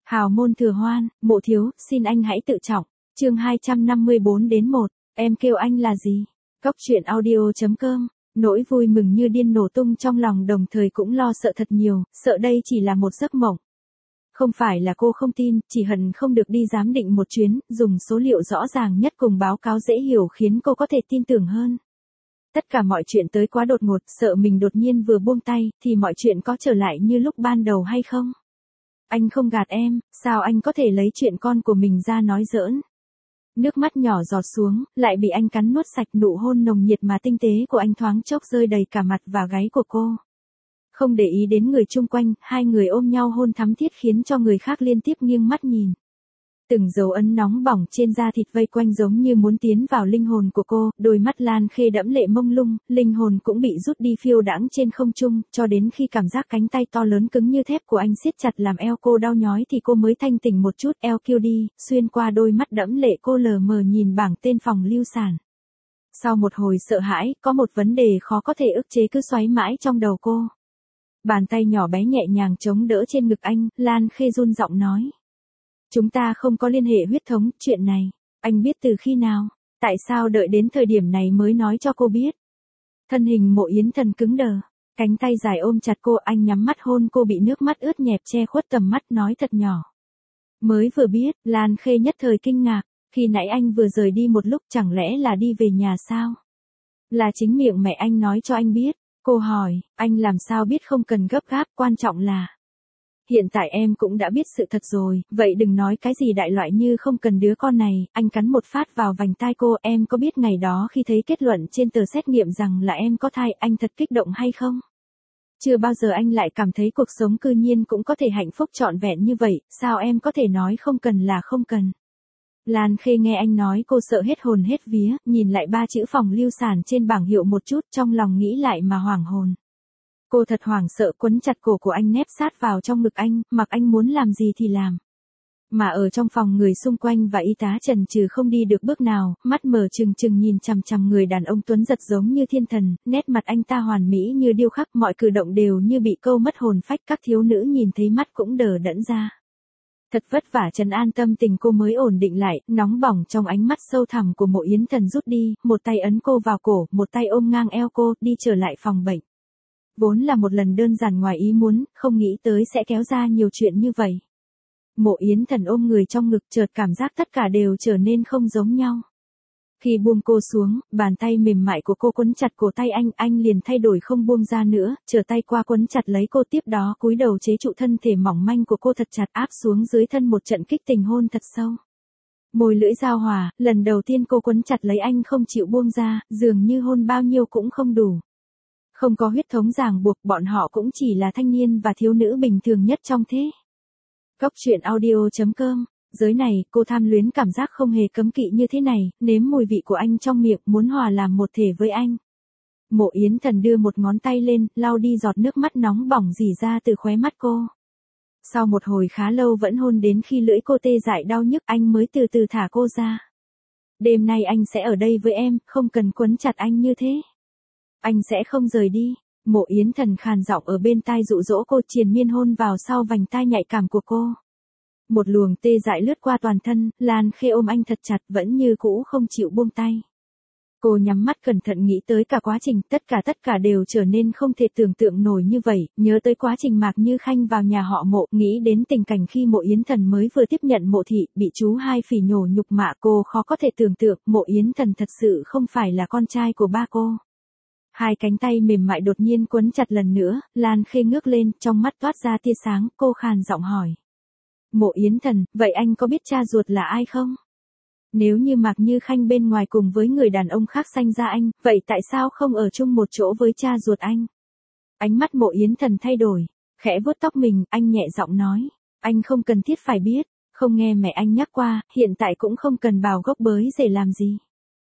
Hào môn thừa hoan, Mộ thiếu, xin anh hãy tự trọng. Chương 254-1, em kêu anh là gì? Cóc truyện audio.com. Nỗi vui mừng như điên nổ tung trong lòng, đồng thời cũng lo sợ thật nhiều, sợ đây chỉ là một giấc mộng. Không phải là cô không tin, chỉ hận không được đi giám định một chuyến, dùng số liệu rõ ràng nhất cùng báo cáo dễ hiểu khiến cô có thể tin tưởng hơn. Tất cả mọi chuyện tới quá đột ngột, sợ mình đột nhiên vừa buông tay, thì mọi chuyện có trở lại như lúc ban đầu hay không? Anh không gạt em, sao anh có thể lấy chuyện con của mình ra nói giỡn? Nước mắt nhỏ giọt xuống, lại bị anh cắn nuốt sạch. Nụ hôn nồng nhiệt mà tinh tế của anh thoáng chốc rơi đầy cả mặt và gáy của cô. Không để ý đến người chung quanh, hai người ôm nhau hôn thắm thiết khiến cho người khác liên tiếp nghiêng mắt nhìn. Từng dấu ấn nóng bỏng trên da thịt vây quanh giống như muốn tiến vào linh hồn của cô, đôi mắt Lan Khê đẫm lệ mông lung, linh hồn cũng bị rút đi phiêu đãng trên không trung, cho đến khi cảm giác cánh tay to lớn cứng như thép của anh siết chặt làm eo cô đau nhói thì cô mới thanh tỉnh một chút. Eo kêu đi, xuyên qua đôi mắt đẫm lệ cô lờ mờ nhìn bảng tên phòng lưu sản. Sau một hồi sợ hãi, có một vấn đề khó có thể ức chế cứ xoáy mãi trong đầu cô. Bàn tay nhỏ bé nhẹ nhàng chống đỡ trên ngực anh, Lan Khê run giọng nói. Chúng ta không có liên hệ huyết thống, chuyện này, anh biết từ khi nào? Tại sao đợi đến thời điểm này mới nói cho cô biết? Thân hình Mộ Yến Thần cứng đờ, cánh tay dài ôm chặt cô, anh nhắm mắt hôn cô bị nước mắt ướt nhẹp che khuất tầm mắt, nói thật nhỏ. Mới vừa biết, Lan Khê nhất thời kinh ngạc, khi nãy anh vừa rời đi một lúc, chẳng lẽ là đi về nhà sao? Là chính miệng mẹ anh nói cho anh biết. Cô hỏi, anh làm sao biết? Không cần gấp gáp, quan trọng là hiện tại em cũng đã biết sự thật rồi, vậy đừng nói cái gì đại loại như không cần đứa con này. Anh cắn một phát vào vành tai cô. Em có biết ngày đó khi thấy kết luận trên tờ xét nghiệm rằng là em có thai, anh thật kích động hay không? Chưa bao giờ anh lại cảm thấy cuộc sống cư nhiên cũng có thể hạnh phúc trọn vẹn như vậy, sao em có thể nói không cần là không cần? Lan Khê nghe anh nói cô sợ hết hồn hết vía, nhìn lại ba chữ phòng lưu sản trên bảng hiệu một chút, trong lòng nghĩ lại mà hoảng hồn. Cô thật hoảng sợ, quấn chặt cổ của anh nép sát vào trong ngực anh, mặc anh muốn làm gì thì làm. Mà ở trong phòng người xung quanh và y tá trần trừ không đi được bước nào, mắt mở trừng trừng nhìn chằm chằm người đàn ông tuấn giật giống như thiên thần, nét mặt anh ta hoàn mỹ như điêu khắc, mọi cử động đều như bị câu mất hồn phách. Các thiếu nữ nhìn thấy mắt cũng đờ đẫn ra. Thật vất vả trấn an tâm tình cô mới ổn định lại, nóng bỏng trong ánh mắt sâu thẳm của Mộ Yến Thần rút đi, một tay ấn cô vào cổ, một tay ôm ngang eo cô, đi trở lại phòng bệnh. Vốn là một lần đơn giản ngoài ý muốn, không nghĩ tới sẽ kéo ra nhiều chuyện như vậy. Mộ Yến Thần ôm người trong ngực, chợt cảm giác tất cả đều trở nên không giống nhau. Khi buông cô xuống, bàn tay mềm mại của cô quấn chặt cổ tay anh liền thay đổi không buông ra nữa, trở tay qua quấn chặt lấy cô, tiếp đó cúi đầu chế trụ thân thể mỏng manh của cô thật chặt, áp xuống dưới thân một trận kích tình hôn thật sâu. Môi lưỡi giao hòa, lần đầu tiên cô quấn chặt lấy anh không chịu buông ra, dường như hôn bao nhiêu cũng không đủ. Không có huyết thống ràng buộc, bọn họ cũng chỉ là thanh niên và thiếu nữ bình thường nhất trong thế. Cóc truyện audio.com. Giới này, cô tham luyến cảm giác không hề cấm kỵ như thế này, nếm mùi vị của anh trong miệng, muốn hòa làm một thể với anh. Mộ Yến Thần đưa một ngón tay lên, lau đi giọt nước mắt nóng bỏng rỉ ra từ khóe mắt cô. Sau một hồi khá lâu vẫn hôn đến khi lưỡi cô tê dại đau nhức, anh mới từ từ thả cô ra. Đêm nay anh sẽ ở đây với em, không cần quấn chặt anh như thế. Anh sẽ không rời đi. Mộ Yến Thần khàn giọng ở bên tai dụ dỗ cô, triền miên hôn vào sau vành tai nhạy cảm của cô. Một luồng tê dại lướt qua toàn thân, Lan Khê ôm anh thật chặt, vẫn như cũ không chịu buông tay. Cô nhắm mắt cẩn thận nghĩ tới cả quá trình, tất cả đều trở nên không thể tưởng tượng nổi như vậy, nhớ tới quá trình Mạc Như Khanh vào nhà họ Mộ, nghĩ đến tình cảnh khi Mộ Yến Thần mới vừa tiếp nhận Mộ thị, bị chú hai phỉ nhổ nhục mạ, cô khó có thể tưởng tượng, Mộ Yến Thần thật sự không phải là con trai của ba cô. Hai cánh tay mềm mại đột nhiên quấn chặt lần nữa, Lan Khê ngước lên, trong mắt toát ra tia sáng, cô khàn giọng hỏi. Mộ Yến Thần, vậy anh có biết cha ruột là ai không? Nếu như Mạc Như Khanh bên ngoài cùng với người đàn ông khác sanh ra anh, vậy tại sao không ở chung một chỗ với cha ruột anh? Ánh mắt Mộ Yến Thần thay đổi, khẽ vuốt tóc mình, anh nhẹ giọng nói. Anh không cần thiết phải biết, không nghe mẹ anh nhắc qua, hiện tại cũng không cần bào gốc bới rễ làm gì.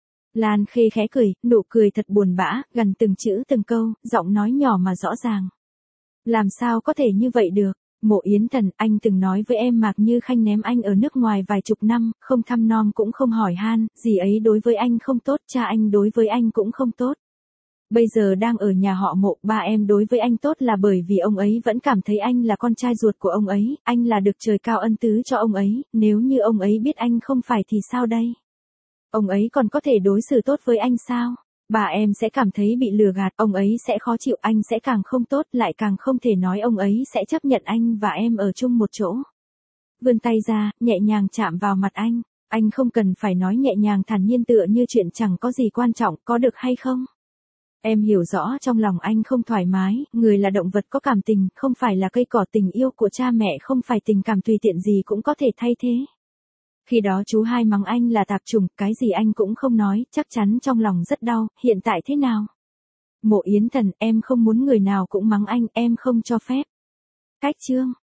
Lan Khê khẽ cười, nụ cười thật buồn bã, gần từng chữ từng câu, giọng nói nhỏ mà rõ ràng. Làm sao có thể như vậy được? Mộ Yến Thần, anh từng nói với em Mạc Như Khanh ném anh ở nước ngoài vài chục năm, không thăm nom cũng không hỏi han, gì ấy đối với anh không tốt, cha anh đối với anh cũng không tốt. Bây giờ đang ở nhà họ Mộ, ba em đối với anh tốt là bởi vì ông ấy vẫn cảm thấy anh là con trai ruột của ông ấy, anh là được trời cao ân tứ cho ông ấy, nếu như ông ấy biết anh không phải thì sao đây? Ông ấy còn có thể đối xử tốt với anh sao? Bà em sẽ cảm thấy bị lừa gạt, ông ấy sẽ khó chịu, anh sẽ càng không tốt, lại càng không thể nói ông ấy sẽ chấp nhận anh và em ở chung một chỗ. Vươn tay ra, nhẹ nhàng chạm vào mặt anh không cần phải nói nhẹ nhàng thản nhiên tựa như chuyện chẳng có gì quan trọng, có được hay không? Em hiểu rõ trong lòng anh không thoải mái, người là động vật có cảm tình, không phải là cây cỏ, tình yêu của cha mẹ không phải tình cảm tùy tiện gì cũng có thể thay thế. Khi đó chú hai mắng anh là tạp chủng, cái gì anh cũng không nói, chắc chắn trong lòng rất đau, hiện tại thế nào? Mộ Yến Thần, em không muốn người nào cũng mắng anh, em không cho phép. Cách chương